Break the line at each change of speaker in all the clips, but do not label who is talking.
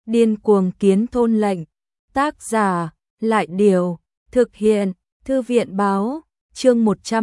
Điên cuồng kiến thôn lệnh. Tác giả, Lại Điều. Thực hiện, Thư viện Báo. Chương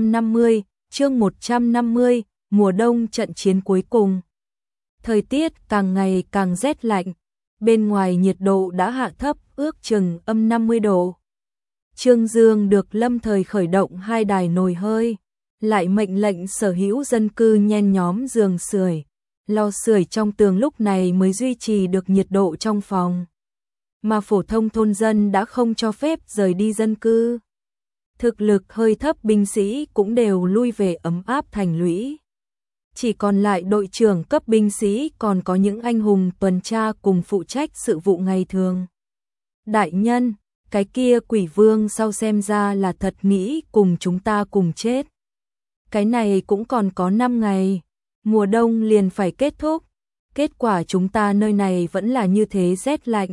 150, mùa đông trận chiến cuối cùng. Thời tiết càng ngày càng rét lạnh. Bên ngoài nhiệt độ đã hạ thấp ước chừng âm 50 độ. Trương Dương được lâm thời khởi động 2 đài nồi hơi, lại mệnh lệnh sở hữu dân cư nhen nhóm giường sưởi, lò sưởi trong tường lúc này mới duy trì được nhiệt độ trong phòng. Mà phổ thông thôn dân đã không cho phép rời đi dân cư. Thực lực hơi thấp binh sĩ cũng đều lui về ấm áp thành lũy. Chỉ còn lại đội trưởng cấp binh sĩ còn có những anh hùng tuần tra cùng phụ trách sự vụ ngày thường. Đại nhân, cái kia quỷ vương sau xem ra là thật nghĩ cùng chúng ta cùng chết. Cái này cũng còn có 5 ngày, mùa đông liền phải kết thúc. Kết quả chúng ta nơi này vẫn là như thế rét lạnh.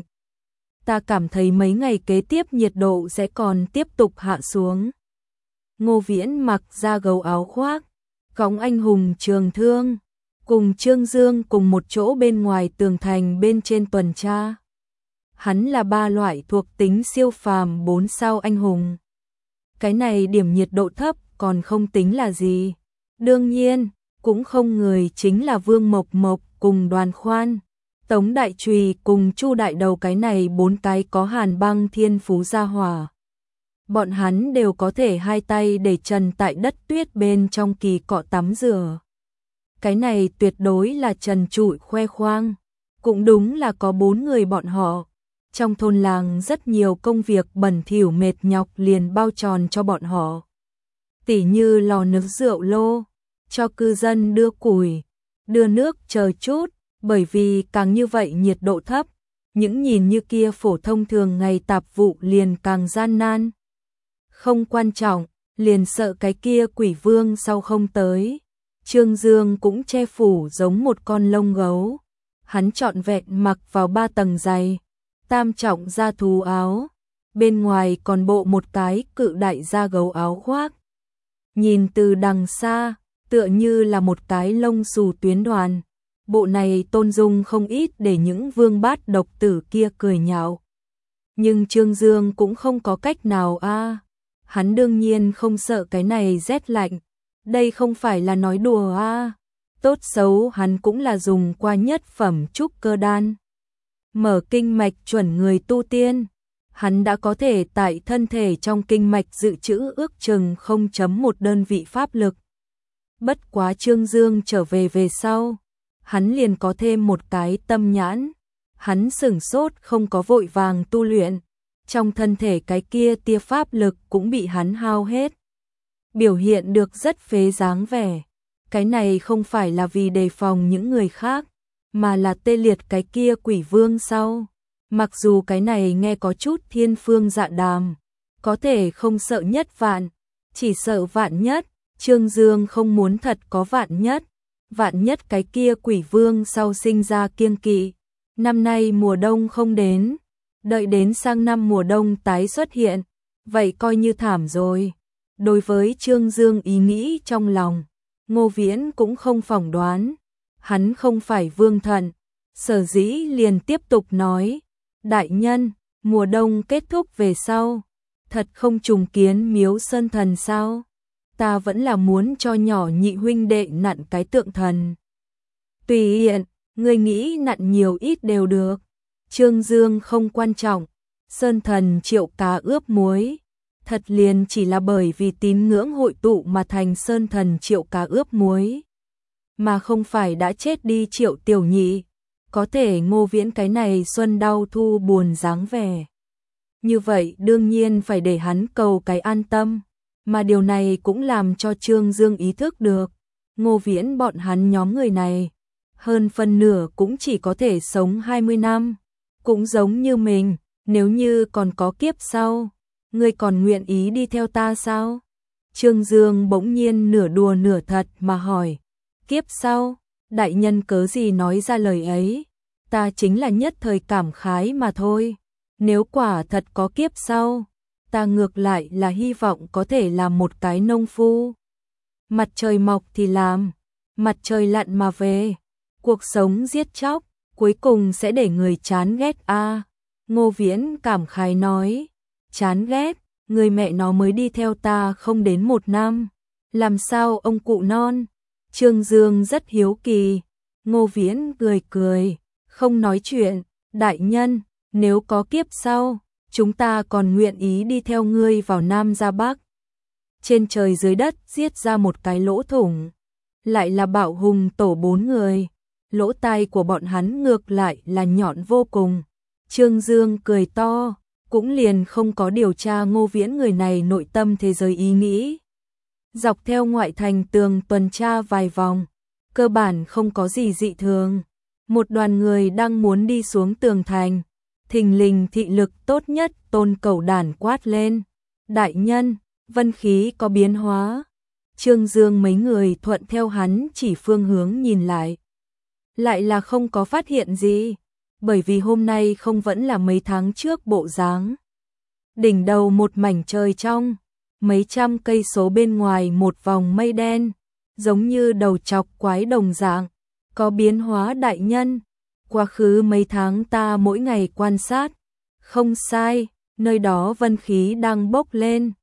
Ta cảm thấy mấy ngày kế tiếp nhiệt độ sẽ còn tiếp tục hạ xuống. Ngô Viễn mặc da gấu áo khoác, cõng anh hùng trường thương, cùng Trương Dương cùng một chỗ bên ngoài tường thành bên trên tuần tra. Hắn là 3 loại thuộc tính siêu phàm 4 sao anh hùng. Cái này điểm nhiệt độ thấp còn không tính là gì. Đương nhiên, cũng không người chính là Vương Mộc Mộc cùng Đoàn Khoan, Tống Đại Trùy cùng Chu Đại Đầu, cái này 4 cái có hàn băng thiên phú gia hỏa. Bọn hắn đều có thể 2 tay để trần tại đất tuyết bên trong kỳ cọ tắm rửa. Cái này tuyệt đối là trần trụi khoe khoang. Cũng đúng là có 4 người bọn họ. Trong thôn làng rất nhiều công việc bẩn thỉu mệt nhọc liền bao tròn cho bọn họ. Tỉ như lò nướng rượu lô, cho cư dân đưa củi, đưa nước chờ chút, bởi vì càng như vậy nhiệt độ thấp, những nhìn như kia phổ thông thường ngày tạp vụ liền càng gian nan. Không quan trọng, liền sợ cái kia quỷ vương sau không tới. Trương Dương cũng che phủ giống một con lông gấu. Hắn trọn vẹn mặc vào 3 tầng giày, tam trọng da thú áo, bên ngoài còn bộ một cái cự đại da gấu áo khoác. Nhìn từ đằng xa, tựa như là một cái lông xù tuyến đoàn. Bộ này tôn dung không ít để những vương bát độc tử kia cười nhạo. Nhưng Trương Dương cũng không có cách nào a. Hắn đương nhiên không sợ cái này rét lạnh. Đây không phải là nói đùa a. Tốt xấu hắn cũng là dùng qua nhất phẩm trúc cơ đan. Mở kinh mạch chuẩn người tu tiên. Hắn đã có thể tại thân thể trong kinh mạch dự trữ ước chừng 0.1 đơn vị pháp lực. Bất quá Trương Dương trở về sau, hắn liền có thêm một cái tâm nhãn. Hắn sửng sốt không có vội vàng tu luyện. Trong thân thể cái kia tia pháp lực cũng bị hắn hao hết. Biểu hiện được rất phế dáng vẻ. Cái này không phải là vì đề phòng những người khác, mà là tê liệt cái kia quỷ vương sau. Mặc dù cái này nghe có chút thiên phương dạ đàm, có thể không sợ nhất vạn, chỉ sợ vạn nhất. Trương Dương không muốn thật có vạn nhất. Vạn nhất cái kia quỷ vương sau sinh ra kiêng kỵ. Năm nay mùa đông không đến, đợi đến sang năm mùa đông tái xuất hiện, vậy coi như thảm rồi. Đối với Trương Dương ý nghĩ trong lòng, Ngô Viễn cũng không phỏng đoán. Hắn không phải vương thận, sở dĩ liền tiếp tục nói. Đại nhân, mùa đông kết thúc về sau, thật không trùng kiến miếu sơn thần sao? Ta vẫn là muốn cho nhỏ nhị huynh đệ nặn cái tượng thần. Tùy hiện, người nghĩ nặn nhiều ít đều được. Trương Dương không quan trọng, sơn thần triệu cá ướp muối. Thật liền chỉ là bởi vì tín ngưỡng hội tụ mà thành sơn thần triệu cá ướp muối. Mà không phải đã chết đi Triệu Tiểu Nhị. Có thể Ngô Viễn cái này xuân đau thu buồn dáng vẻ. Như vậy đương nhiên phải để hắn cầu cái an tâm. Mà điều này cũng làm cho Trương Dương ý thức được. Ngô Viễn bọn hắn nhóm người này, hơn phân nửa cũng chỉ có thể sống 20 năm. Cũng giống như mình, nếu như còn có kiếp sau, ngươi còn nguyện ý đi theo ta sao? Trương Dương bỗng nhiên nửa đùa nửa thật mà hỏi. Kiếp sau, đại nhân cớ gì nói ra lời ấy? Ta chính là nhất thời cảm khái mà thôi. Nếu quả thật có kiếp sau, ta ngược lại là hy vọng có thể làm một cái nông phu. Mặt trời mọc thì làm, mặt trời lặn mà về. Cuộc sống giết chóc, cuối cùng sẽ để người chán ghét a. Ngô Viễn cảm khái nói, chán ghét, người mẹ nó mới đi theo ta không đến 1 năm, làm sao ông cụ non? Trương Dương rất hiếu kỳ. Ngô Viễn cười cười, không nói chuyện, đại nhân, nếu có kiếp sau, chúng ta còn nguyện ý đi theo ngươi vào Nam ra Bắc. Trên trời dưới đất giết ra một cái lỗ thủng, lại là Bạo Hùng tổ 4 người, lỗ tai của bọn hắn ngược lại là nhọn vô cùng. Trương Dương cười to, cũng liền không có điều tra Ngô Viễn người này nội tâm thế giới ý nghĩ. Dọc theo ngoại thành tường tuần tra vài vòng, cơ bản không có gì dị thường. Một đoàn người đang muốn đi xuống tường thành, thình lình thị lực tốt nhất Tôn Cẩu Đản quát lên, đại nhân, vân khí có biến hóa. Trương Dương mấy người thuận theo hắn chỉ phương hướng nhìn lại là không có phát hiện gì, bởi vì hôm nay không vẫn là mấy tháng trước bộ dáng. Đỉnh đầu một mảnh trời trong, mấy trăm cây số bên ngoài một vòng mây đen, giống như đầu chọc quái đồng dạng, có biến hóa đại nhân. Quá khứ mấy tháng ta mỗi ngày quan sát, không sai, nơi đó vân khí đang bốc lên.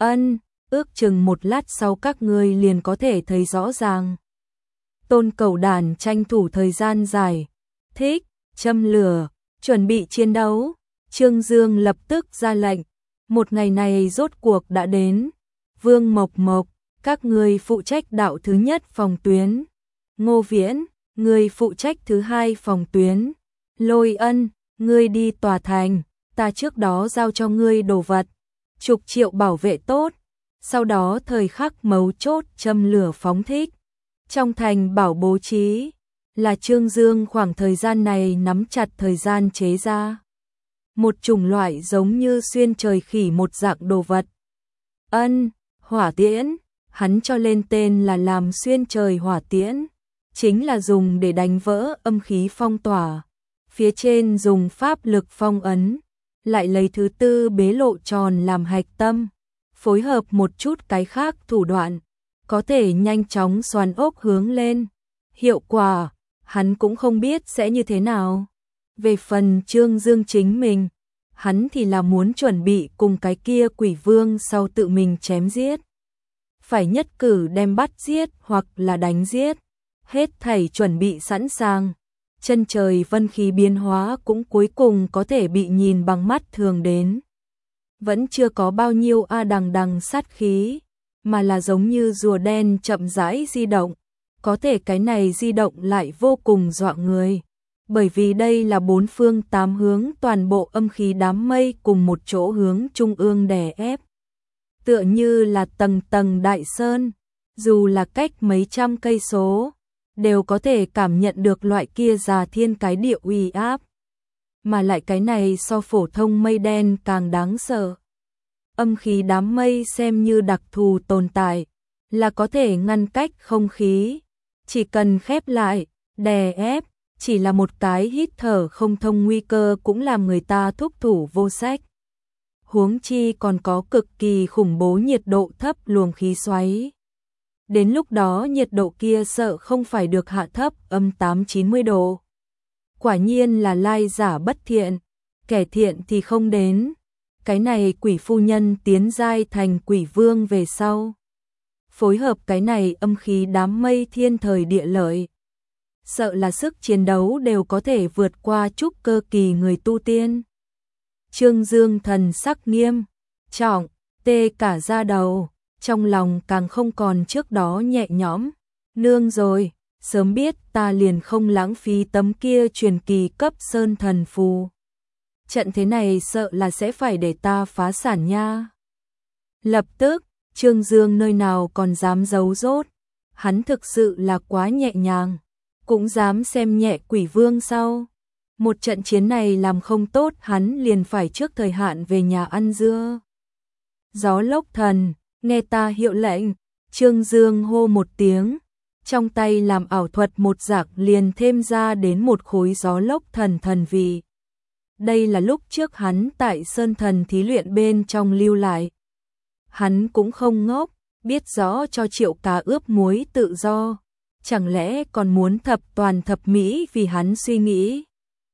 Ước chừng một lát sau các ngươi liền có thể thấy rõ ràng. Tôn Cẩu Đản tranh thủ thời gian dài, thích, châm lửa, chuẩn bị chiến đấu. Trương Dương lập tức ra lệnh, một ngày này rốt cuộc đã đến. Vương Mộc Mộc, các ngươi phụ trách đạo thứ nhất phòng tuyến. Ngô Viễn, ngươi phụ trách thứ hai phòng tuyến. Lôi Ân, ngươi đi tòa thành, ta trước đó giao cho ngươi đồ vật, chục triệu bảo vệ tốt. Sau đó thời khắc mấu chốt châm lửa phóng thích. Trong thành bảo bố trí, là Trương Dương khoảng thời gian này nắm chặt thời gian chế ra. Một chủng loại giống như xuyên trời khỉ một dạng đồ vật. Hỏa tiễn, hắn cho lên tên là làm xuyên trời hỏa tiễn, chính là dùng để đánh vỡ âm khí phong tỏa. Phía trên dùng pháp lực phong ấn, lại lấy thứ tư bế lộ tròn làm hạch tâm, phối hợp một chút cái khác thủ đoạn, có thể nhanh chóng xoắn ốc hướng lên. Hiệu quả, hắn cũng không biết sẽ như thế nào. Về phần Trương Dương chính mình, hắn thì là muốn chuẩn bị cùng cái kia quỷ vương sau tự mình chém giết. Phải nhất cử đem bắt giết hoặc là đánh giết, hết thảy chuẩn bị sẵn sàng. Chân trời vân khí biến hóa cũng cuối cùng có thể bị nhìn bằng mắt thường đến. Vẫn chưa có bao nhiêu đằng đằng sát khí, mà là giống như rùa đen chậm rãi di động. Có thể cái này di động lại vô cùng dọa người, bởi vì đây là 4 phương 8 hướng toàn bộ âm khí đám mây cùng một chỗ hướng trung ương đè ép. Tựa như là tầng tầng đại sơn, dù là cách mấy trăm cây số, đều có thể cảm nhận được loại kia già thiên cái địa uy áp. Mà lại cái này so phổ thông mây đen càng đáng sợ. Âm khí đám mây xem như đặc thù tồn tại, là có thể ngăn cách không khí. Chỉ cần khép lại, đè ép, chỉ là một cái hít thở không thông nguy cơ cũng làm người ta thúc thủ vô sách. Huống chi còn có cực kỳ khủng bố nhiệt độ thấp luồng khí xoáy. Đến lúc đó nhiệt độ kia sợ không phải được hạ thấp âm 8-90 độ. Quả nhiên là lai giả bất thiện, kẻ thiện thì không đến. Cái này quỷ phu nhân tiến giai thành quỷ vương về sau. Phối hợp cái này âm khí đám mây thiên thời địa lợi. Sợ là sức chiến đấu đều có thể vượt qua trúc cơ kỳ người tu tiên. Trương Dương thần sắc nghiêm, trọng, tê cả da đầu, trong lòng càng không còn trước đó nhẹ nhõm. Nương rồi, sớm biết ta liền không lãng phí tấm kia truyền kỳ cấp sơn thần phù. Trận thế này sợ là sẽ phải để ta phá sản nha. Lập tức, Trương Dương nơi nào còn dám giấu rốt, hắn thực sự là quá nhẹ nhàng, cũng dám xem nhẹ quỷ vương sau. Một trận chiến này làm không tốt hắn liền phải trước thời hạn về nhà ăn dưa. Gió lốc thần, nghe ta hiệu lệnh, Trương Dương hô một tiếng, trong tay làm ảo thuật một giặc liền thêm ra đến một khối gió lốc thần thần vị. Đây là lúc trước hắn tại Sơn Thần thí luyện bên trong lưu lại. Hắn cũng không ngốc, biết rõ cho Triệu Cá ướp muối tự do, chẳng lẽ còn muốn thập toàn thập mỹ vì hắn suy nghĩ.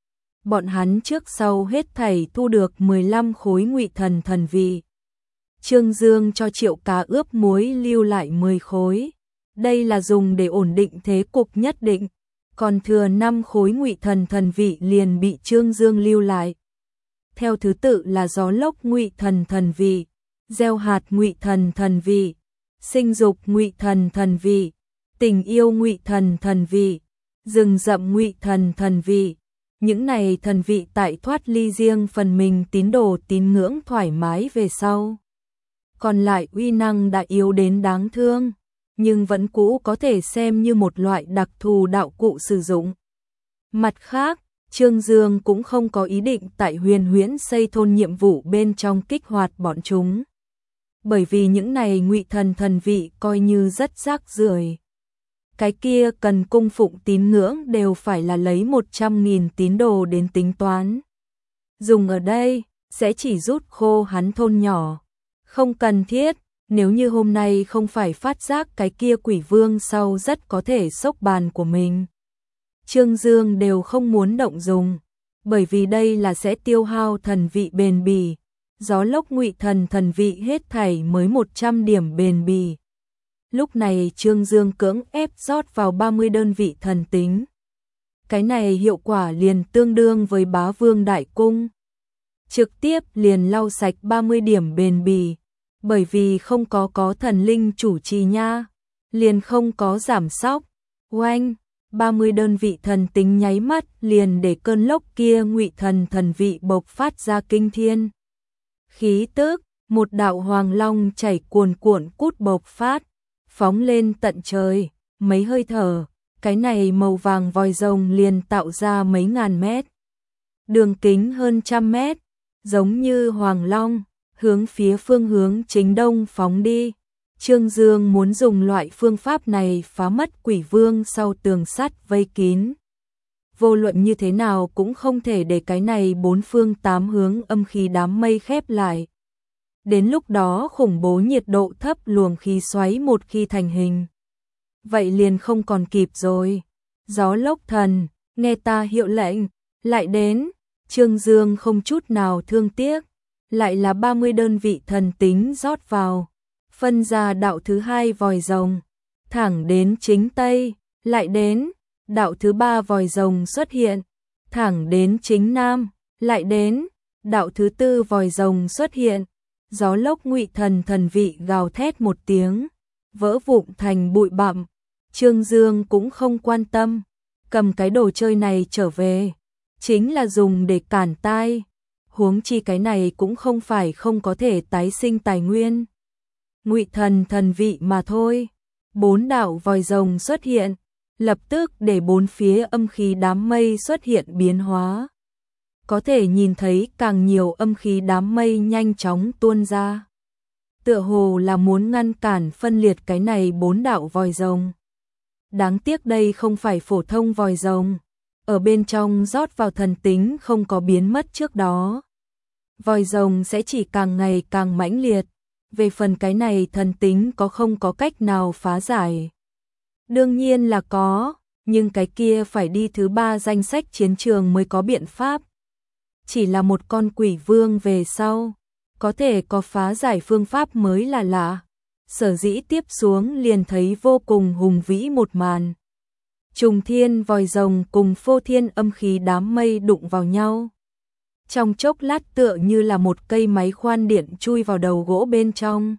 Bọn hắn trước sau hết thảy thu được 15 khối ngụy thần thần vị. Trương Dương cho Triệu Cá ướp muối lưu lại 10 khối. Đây là dùng để ổn định thế cục nhất định. Còn thừa 5 khối ngụy thần thần vị liền bị Trương Dương lưu lại. Theo thứ tự là gió lốc ngụy thần thần vị, gieo hạt ngụy thần thần vị, sinh dục ngụy thần thần vị, tình yêu ngụy thần thần vị, rừng rậm ngụy thần thần vị. Những này thần vị tại thoát ly riêng phần mình tín đồ tín ngưỡng thoải mái về sau. Còn lại uy năng đã yếu đến đáng thương, nhưng vẫn cũ có thể xem như một loại đặc thù đạo cụ sử dụng. Mặt khác, Trương Dương cũng không có ý định tại Huyền Huyễn xây thôn nhiệm vụ bên trong kích hoạt bọn chúng. Bởi vì những này ngụy thần thần vị coi như rất rác rưởi. Cái kia cần cung phụng tín ngưỡng đều phải là lấy 100.000 tín đồ đến tính toán. Dùng ở đây, sẽ chỉ rút khô hắn thôn nhỏ. Không cần thiết, nếu như hôm nay không phải phát giác cái kia quỷ vương sau rất có thể xốc bàn của mình. Trương Dương đều không muốn động dùng, bởi vì đây là sẽ tiêu hao thần vị bền bỉ. Gió lốc ngụy thần thần vị hết thảy mới 100 điểm bền bỉ. Lúc này Trương Dương cưỡng ép rót vào 30 đơn vị thần tính. Cái này hiệu quả liền tương đương với Bá Vương Đại Cung. Trực tiếp liền lau sạch 30 điểm bền bỉ. Bởi vì không có thần linh chủ trì nha, liền không có giảm sóc. Oanh, 30 đơn vị thần tính nháy mắt liền để cơn lốc kia ngụy thần thần vị bộc phát ra kinh thiên khí tức, một đạo hoàng long chảy cuồn cuộn cút bộc phát, phóng lên tận trời, mấy hơi thở, cái này màu vàng vòi rồng liền tạo ra mấy ngàn mét. Đường kính hơn 100 mét, giống như hoàng long, hướng phía phương hướng chính đông phóng đi. Trương Dương muốn dùng loại phương pháp này phá mất quỷ vương sau tường sắt vây kín. Vô luận như thế nào cũng không thể để cái này 4 phương 8 hướng âm khí đám mây khép lại. Đến lúc đó khủng bố nhiệt độ thấp luồng khí xoáy một khi thành hình. Vậy liền không còn kịp rồi. Gió lốc thần, nghe ta hiệu lệnh, lại đến. Trương Dương không chút nào thương tiếc. Lại là 30 đơn vị thần tính rót vào. Phân ra đạo thứ 2 vòi rồng. Thẳng đến chính Tây, lại đến. Đạo thứ 3 vòi rồng xuất hiện. Thẳng đến chính Nam, lại đến. Đạo thứ 4 vòi rồng xuất hiện. Gió lốc ngụy thần thần vị gào thét một tiếng, vỡ vụn thành bụi bặm. Trương Dương cũng không quan tâm, cầm cái đồ chơi này trở về, chính là dùng để cản tai. Huống chi cái này cũng không phải không có thể tái sinh tài nguyên. Ngụy thần thần vị mà thôi. 4 đạo vòi rồng xuất hiện, lập tức để 4 phía âm khí đám mây xuất hiện biến hóa. Có thể nhìn thấy càng nhiều âm khí đám mây nhanh chóng tuôn ra. Tựa hồ là muốn ngăn cản phân liệt cái này 4 đạo vòi rồng. Đáng tiếc đây không phải phổ thông vòi rồng. Ở bên trong rót vào thần tính không có biến mất trước đó. Vòi rồng sẽ chỉ càng ngày càng mãnh liệt. Về phần cái này thần tính có không có cách nào phá giải. Đương nhiên là có, nhưng cái kia phải đi thứ 3 danh sách chiến trường mới có biện pháp. Chỉ là một con quỷ vương về sau, có thể có phá giải phương pháp mới là lạ. Sở dĩ tiếp xuống liền thấy vô cùng hùng vĩ một màn. Trùng thiên vòi rồng cùng phô thiên âm khí đám mây đụng vào nhau. Trong chốc lát tựa như là một cây máy khoan điện chui vào đầu gỗ bên trong.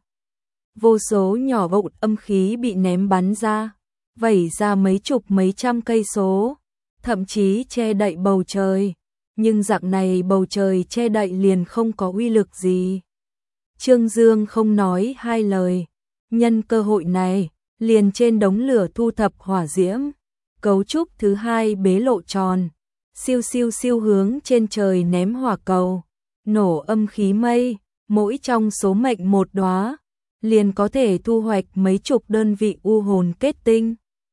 Vô số nhỏ vụn âm khí bị ném bắn ra, vẩy ra mấy chục mấy trăm cây số, thậm chí che đậy bầu trời. Nhưng dạng này bầu trời che đậy liền không có uy lực gì. Trương Dương không nói hai lời, nhân cơ hội này, liền trên đống lửa thu thập hỏa diễm, cấu trúc thứ 2 bế lộ tròn, siêu siêu siêu hướng trên trời ném hỏa cầu, nổ âm khí mây, mỗi trong số mệnh một đóa, liền có thể thu hoạch mấy chục đơn vị u hồn kết tinh.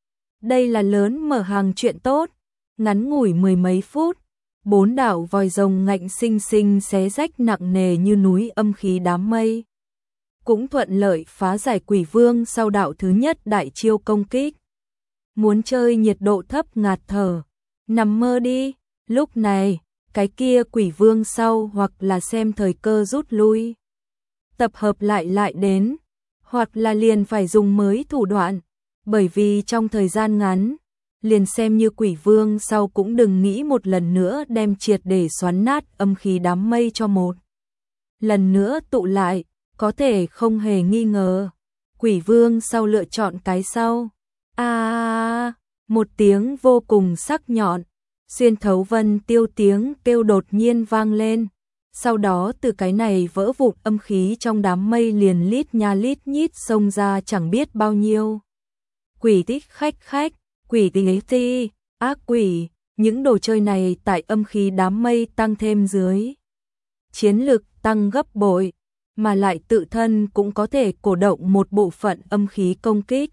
Đây là lớn mở hàng chuyện tốt, ngắn ngủi 10 mấy phút. 4 đạo vòi rồng ngạnh sinh sinh xé rách nặng nề như núi âm khí đám mây. Cũng thuận lợi phá giải quỷ vương sau đạo thứ nhất đại chiêu công kích. muốn chơi nhiệt độ thấp ngạt thở, nằm mơ đi. Lúc này, cái kia quỷ vương sau hoặc là xem thời cơ rút lui, tập hợp lại đến, hoặc là liền phải dùng mới thủ đoạn, bởi vì trong thời gian ngắn, liền xem như quỷ vương sau cũng đừng nghĩ một lần nữa đem triệt để xoắn nát âm khí đám mây cho một lần nữa tụ lại, có thể không hề nghi ngờ. Quỷ vương sau lựa chọn cái sau. Một tiếng vô cùng sắc nhọn, xuyên thấu vân tiêu tiếng kêu đột nhiên vang lên. Sau đó từ cái này vỡ vụn âm khí trong đám mây liền lít nha lít nhít xông ra chẳng biết bao nhiêu. Quỷ tích khách, quỷ tí, ác quỷ, những đồ chơi này tại âm khí đám mây tăng thêm dưới. Chiến lực tăng gấp bội, mà lại tự thân cũng có thể cổ động một bộ phận âm khí công kích.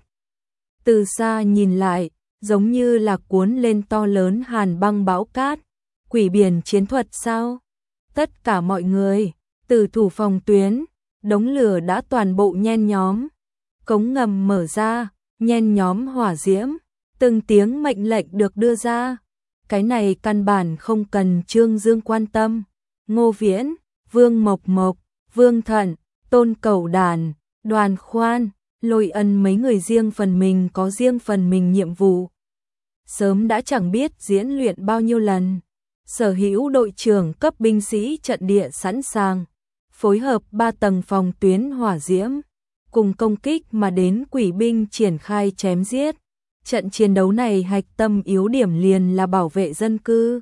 Từ xa nhìn lại, giống như là cuốn lên to lớn hàn băng bão cát, quỷ biển chiến thuật sao? Tất cả mọi người, từ thủ phòng tuyến, đống lửa đã toàn bộ nhen nhóm. Cống ngầm mở ra, nhen nhóm hỏa diễm, từng tiếng mệnh lệnh được đưa ra. Cái này căn bản không cần Trương Dương quan tâm. Ngô Viễn, Vương Mộc Mộc, Vương Thận, Tôn Cẩu Đàn, Đoàn Khoan, Lôi Ân mấy người riêng phần mình có riêng phần mình nhiệm vụ. Sớm đã chẳng biết diễn luyện bao nhiêu lần. Sở hữu đội trưởng cấp binh sĩ trận địa sẵn sàng, phối hợp 3 tầng phòng tuyến hỏa diễm, cùng công kích mà đến quỷ binh triển khai chém giết. Trận chiến đấu này hạch tâm yếu điểm liền là bảo vệ dân cư.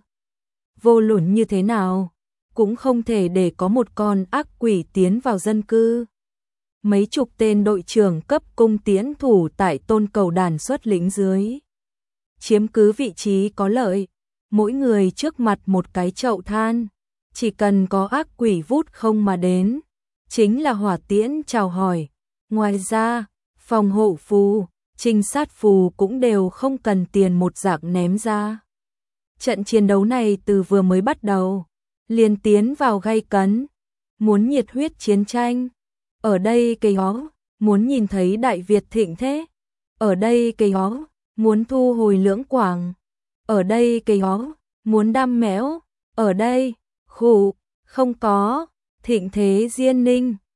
Vô luận như thế nào, cũng không thể để có một con ác quỷ tiến vào dân cư. Mấy chục tên đội trưởng cấp cung tiến thủ tại Tôn Cẩu Đàn xuất lĩnh dưới, chiếm cứ vị trí có lợi, mỗi người trước mặt một cái chậu than, chỉ cần có ác quỷ vút không mà đến, chính là hỏa tiễn chào hỏi. Ngoài ra, phòng hộ phù, trinh sát phù cũng đều không cần tiền một dạng ném ra. Trận chiến đấu này từ vừa mới bắt đầu, liền tiến vào gay cấn, muốn nhiệt huyết chiến tranh. Ở đây cây hó, muốn nhìn thấy Đại Việt thịnh thế. Ở đây cây hó, muốn thu hồi Lưỡng Quảng. Ở đây cây hó, muốn đam mẽo. Ở đây, khủ, không có, thịnh thế Diên Ninh.